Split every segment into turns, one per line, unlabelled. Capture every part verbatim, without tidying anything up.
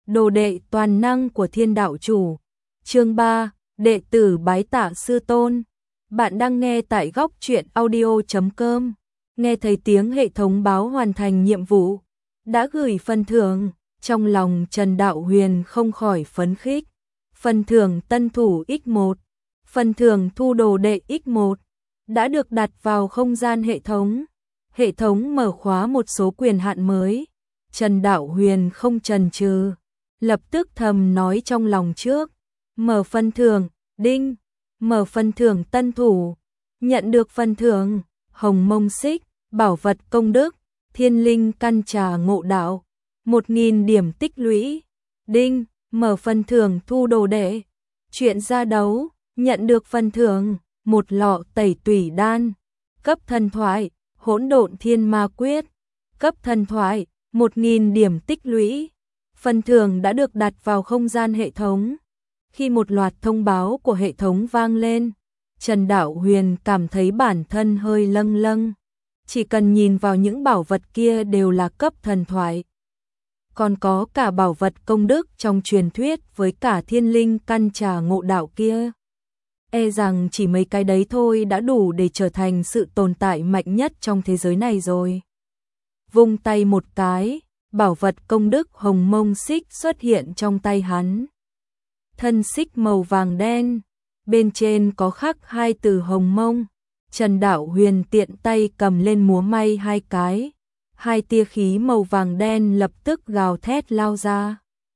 Đồ đệ toàn năng của Thiên Đạo Chủ. Chương ba, đệ tử bái tạ sư tôn. Bạn đang nghe tại góc truyện audio chấm com. Nghe thấy tiếng hệ thống báo hoàn thành nhiệm vụ, đã gửi phần thưởng, trong lòng Trần Đạo Huyền không khỏi phấn khích. Phần thưởng tân thủ nhân một, phần thưởng thu đồ đệ nhân một, đã được đặt vào không gian hệ thống. Hệ thống mở khóa một số quyền hạn mới. Trần Đạo Huyền không chần chừ, lập tức thầm nói trong lòng trước. Mở phần thưởng, đinh, mở phần thưởng tân thủ. Nhận được phần thưởng, hồng mông xích, bảo vật công đức, thiên linh căn trà ngộ đạo, một nghìn điểm tích lũy. Đinh, mở phần thưởng thu đồ đệ. Chuyện ra đấu, nhận được phần thưởng, một lọ tẩy tủy đan. Cấp thần thoại, hỗn độn thiên ma quyết. Cấp thần thoại, một nghìn điểm tích lũy. Phần thưởng đã được đặt vào không gian hệ thống. Khi một loạt thông báo của hệ thống vang lên, Trần Đạo Huyền cảm thấy bản thân hơi lâng lâng. Chỉ cần nhìn vào những bảo vật kia đều là cấp thần thoại. Còn có cả bảo vật công đức trong truyền thuyết với cả thiên linh căn trà ngộ đạo kia. E rằng chỉ mấy cái đấy thôi đã đủ để trở thành sự tồn tại mạnh nhất trong thế giới này rồi. Vung tay một cái, bảo vật công đức hồng mông xích xuất hiện trong tay hắn. Thân xích màu vàng đen, bên trên có khắc hai từ hồng mông. Trần Đạo Huyền tiện tay cầm lên múa may hai cái. Hai tia khí màu vàng đen lập tức gào thét lao ra.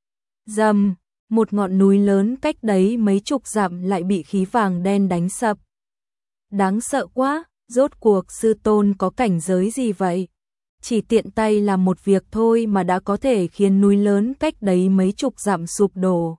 Rầm, một ngọn núi lớn cách đấy mấy chục dặm lại bị khí vàng đen đánh sập. Đáng sợ quá, rốt cuộc sư tôn có cảnh giới gì vậy? Chỉ tiện tay làm một việc thôi mà đã có thể khiến núi lớn cách đấy mấy chục dặm sụp đổ.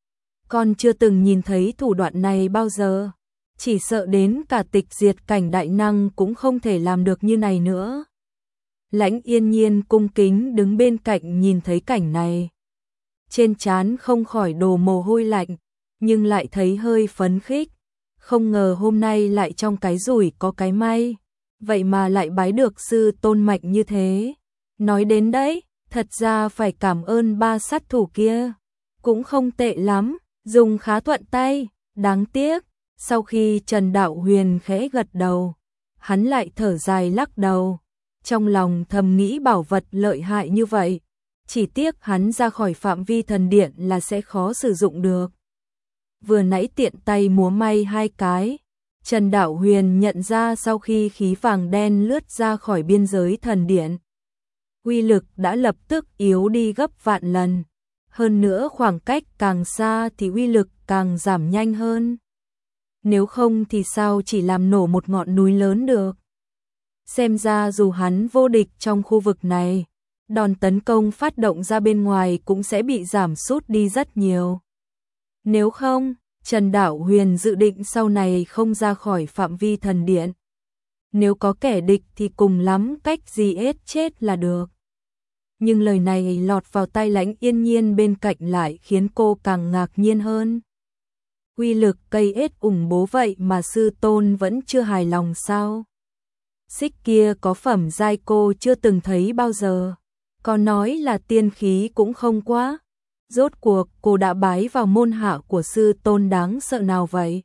Con chưa từng nhìn thấy thủ đoạn này bao giờ. Chỉ sợ đến cả tịch diệt cảnh đại năng cũng không thể làm được như này nữa. Lãnh Yên Nhiên cung kính đứng bên cạnh nhìn thấy cảnh này. Trên trán không khỏi đổ mồ hôi lạnh, nhưng lại thấy hơi phấn khích. Không ngờ hôm nay lại trong cái rủi có cái may. Vậy mà lại bái được sư tôn mạnh như thế. Nói đến đấy, thật ra phải cảm ơn ba sát thủ kia. Cũng không tệ lắm, dùng khá thuận tay, đáng tiếc. Sau khi Trần Đạo Huyền khẽ gật đầu, hắn lại thở dài lắc đầu. Trong lòng thầm nghĩ bảo vật lợi hại như vậy, chỉ tiếc hắn ra khỏi phạm vi thần điện là sẽ khó sử dụng được. Vừa nãy tiện tay múa may hai cái, Trần Đạo Huyền nhận ra sau khi khí vàng đen lướt ra khỏi biên giới thần điện, uy lực đã lập tức yếu đi gấp vạn lần. Hơn nữa khoảng cách càng xa thì uy lực càng giảm nhanh hơn. Nếu không thì sao chỉ làm nổ một ngọn núi lớn được. Xem ra dù hắn vô địch trong khu vực này, đòn tấn công phát động ra bên ngoài cũng sẽ bị giảm sút đi rất nhiều. Nếu không, Trần Đạo Huyền dự định sau này không ra khỏi phạm vi thần điện. Nếu có kẻ địch thì cùng lắm cách gì ết chết là được. Nhưng lời này lọt vào tai Lãnh Yên Nhiên bên cạnh lại khiến cô càng ngạc nhiên hơn. Uy lực cây ết ủng bố vậy mà sư tôn vẫn chưa hài lòng sao? Xích kia có phẩm giai cô chưa từng thấy bao giờ. Có nói là tiên khí cũng không quá. Rốt cuộc cô đã bái vào môn hạ của sư tôn đáng sợ nào vậy?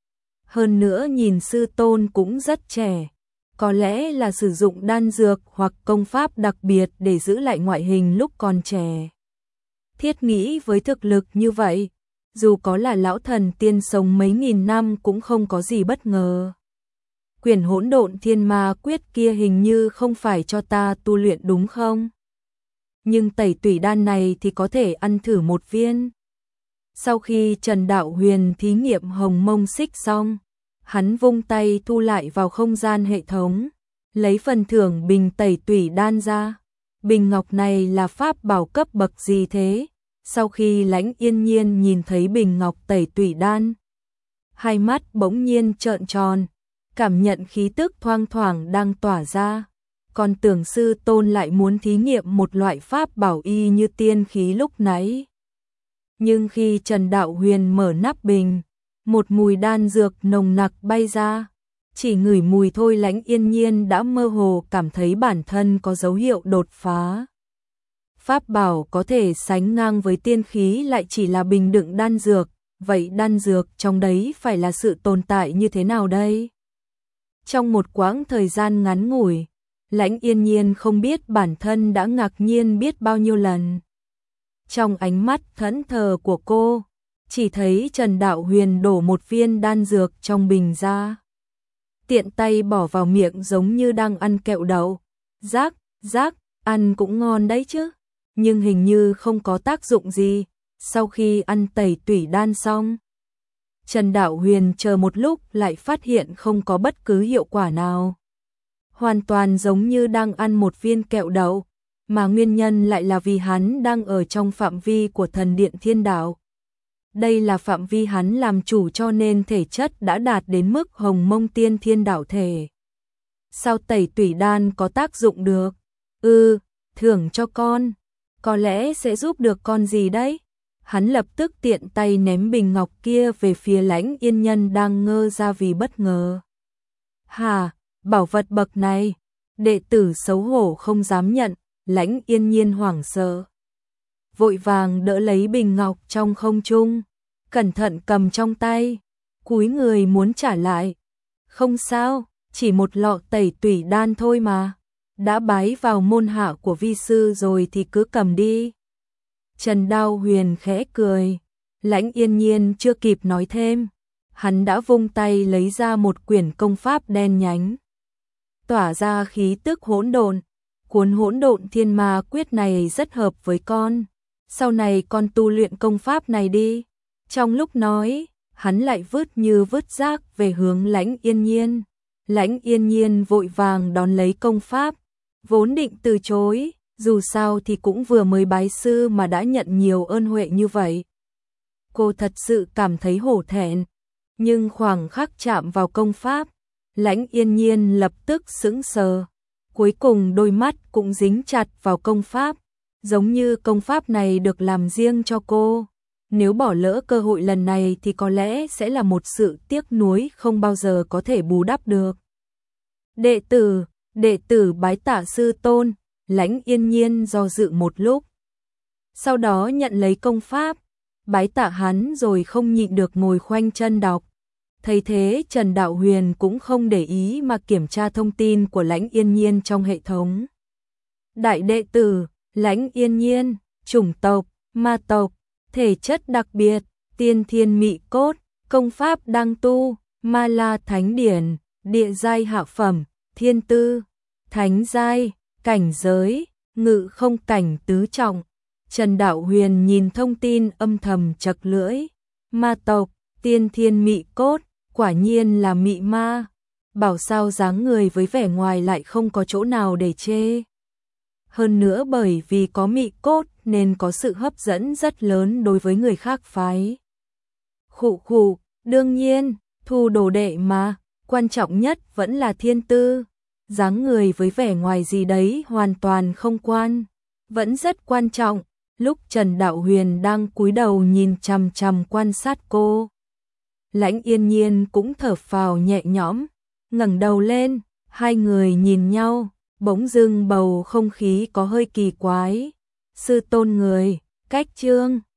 Hơn nữa nhìn sư tôn cũng rất trẻ. Có lẽ là sử dụng đan dược hoặc công pháp đặc biệt để giữ lại ngoại hình lúc còn trẻ. Thiết nghĩ với thực lực như vậy, dù có là lão thần tiên sống mấy nghìn năm cũng không có gì bất ngờ. Quyển hỗn độn thiên ma quyết kia hình như không phải cho ta tu luyện đúng không? Nhưng tẩy tủy đan này thì có thể ăn thử một viên. Sau khi Trần Đạo Huyền thí nghiệm hồng mông xích xong, hắn vung tay thu lại vào không gian hệ thống, lấy phần thưởng bình tẩy tủy đan ra. Bình ngọc này là pháp bảo cấp bậc gì thế? Sau khi Lãnh Yên Nhiên nhìn thấy bình ngọc tẩy tủy đan, hai mắt bỗng nhiên trợn tròn, cảm nhận khí tức thoang thoảng đang tỏa ra. Còn tưởng sư tôn lại muốn thí nghiệm một loại pháp bảo y như tiên khí lúc nãy. Nhưng khi Trần Đạo Huyền mở nắp bình, một mùi đan dược nồng nặc bay ra. Chỉ ngửi mùi thôi Lãnh Yên Nhiên đã mơ hồ cảm thấy bản thân có dấu hiệu đột phá. pháp bảo có thể sánh ngang với tiên khí lại chỉ là bình đựng đan dược, vậy đan dược trong đấy phải là sự tồn tại như thế nào đây? Trong một quãng thời gian ngắn ngủi, Lãnh Yên Nhiên không biết bản thân đã ngạc nhiên biết bao nhiêu lần. Trong ánh mắt thẫn thờ của cô, chỉ thấy Trần Đạo Huyền đổ một viên đan dược trong bình ra. Tiện tay bỏ vào miệng giống như đang ăn kẹo đậu. Rác, rác, ăn cũng ngon đấy chứ. Nhưng hình như không có tác dụng gì. Sau khi ăn tẩy tủy đan xong, Trần Đạo Huyền chờ một lúc lại phát hiện không có bất cứ hiệu quả nào. Hoàn toàn giống như đang ăn một viên kẹo đậu, mà nguyên nhân lại là vì hắn đang ở trong phạm vi của thần điện thiên đạo. Đây là phạm vi hắn làm chủ cho nên thể chất đã đạt đến mức hồng mông tiên thiên đạo thể. Sao tẩy tủy đan có tác dụng được? Ừ, thưởng cho con. Có lẽ sẽ giúp được con gì đấy? Hắn lập tức tiện tay ném bình ngọc kia về phía Lãnh Yên Nhân đang ngơ ra vì bất ngờ. Hà, bảo vật bậc này, đệ tử xấu hổ không dám nhận. Lãnh Yên Nhiên hoảng sợ, vội vàng đỡ lấy bình ngọc trong không trung, cẩn thận cầm trong tay, cúi người muốn trả lại. Không sao, chỉ một lọ tẩy tủy đan thôi mà, đã bái vào môn hạ của vi sư rồi thì cứ cầm đi. Trần Đạo Huyền khẽ cười, Lãnh Yên Nhiên chưa kịp nói thêm, hắn đã vung tay lấy ra một quyển công pháp đen nhánh, tỏa ra khí tức hỗn độn. Cuốn Hỗn Độn Thiên Ma Quyết này rất hợp với con, sau này con tu luyện công pháp này đi. Trong lúc nói, hắn lại vứt như vứt rác về hướng Lãnh Yên Nhiên. Lãnh Yên Nhiên vội vàng đón lấy công pháp, vốn định từ chối, dù sao thì cũng vừa mới bái sư mà đã nhận nhiều ơn huệ như vậy. Cô thật sự cảm thấy hổ thẹn, nhưng khoảng khắc chạm vào công pháp, Lãnh Yên Nhiên lập tức sững sờ. Cuối cùng đôi mắt cũng dính chặt vào công pháp, giống như công pháp này được làm riêng cho cô. Nếu bỏ lỡ cơ hội lần này thì có lẽ sẽ là một sự tiếc nuối không bao giờ có thể bù đắp được. Đệ tử, đệ tử bái tạ sư tôn. Lãnh Yên Nhiên do dự một lúc, sau đó nhận lấy công pháp, bái tạ hắn rồi không nhịn được ngồi khoanh chân đọc. Thấy thế Trần Đạo Huyền cũng không để ý mà kiểm tra thông tin của Lãnh Yên Nhiên trong hệ thống. Đại đệ tử, Lãnh Yên Nhiên, chủng tộc, ma tộc, thể chất đặc biệt, tiên thiên mị cốt, công pháp đang tu, ma la thánh điển, địa giai hạ phẩm, thiên tư, thánh giai, cảnh giới, ngự không cảnh tứ trọng. Trần Đạo Huyền nhìn thông tin âm thầm chật lưỡi, ma tộc, tiên thiên mị cốt, quả nhiên là mị ma, bảo sao dáng người với vẻ ngoài lại không có chỗ nào để chê. Hơn nữa bởi vì có mị cốt nên có sự hấp dẫn rất lớn đối với người khác phái. Khụ khụ, đương nhiên, thu đồ đệ mà, quan trọng nhất vẫn là thiên tư. Dáng người với vẻ ngoài gì đấy hoàn toàn không quan, vẫn rất quan trọng. Lúc Trần Đạo Huyền đang cúi đầu nhìn chằm chằm quan sát cô, Lãnh Yên Nhiên cũng thở phào nhẹ nhõm, ngẩng đầu lên, hai người nhìn nhau, bỗng dưng bầu không khí có hơi kỳ quái. Sư tôn người, cách chương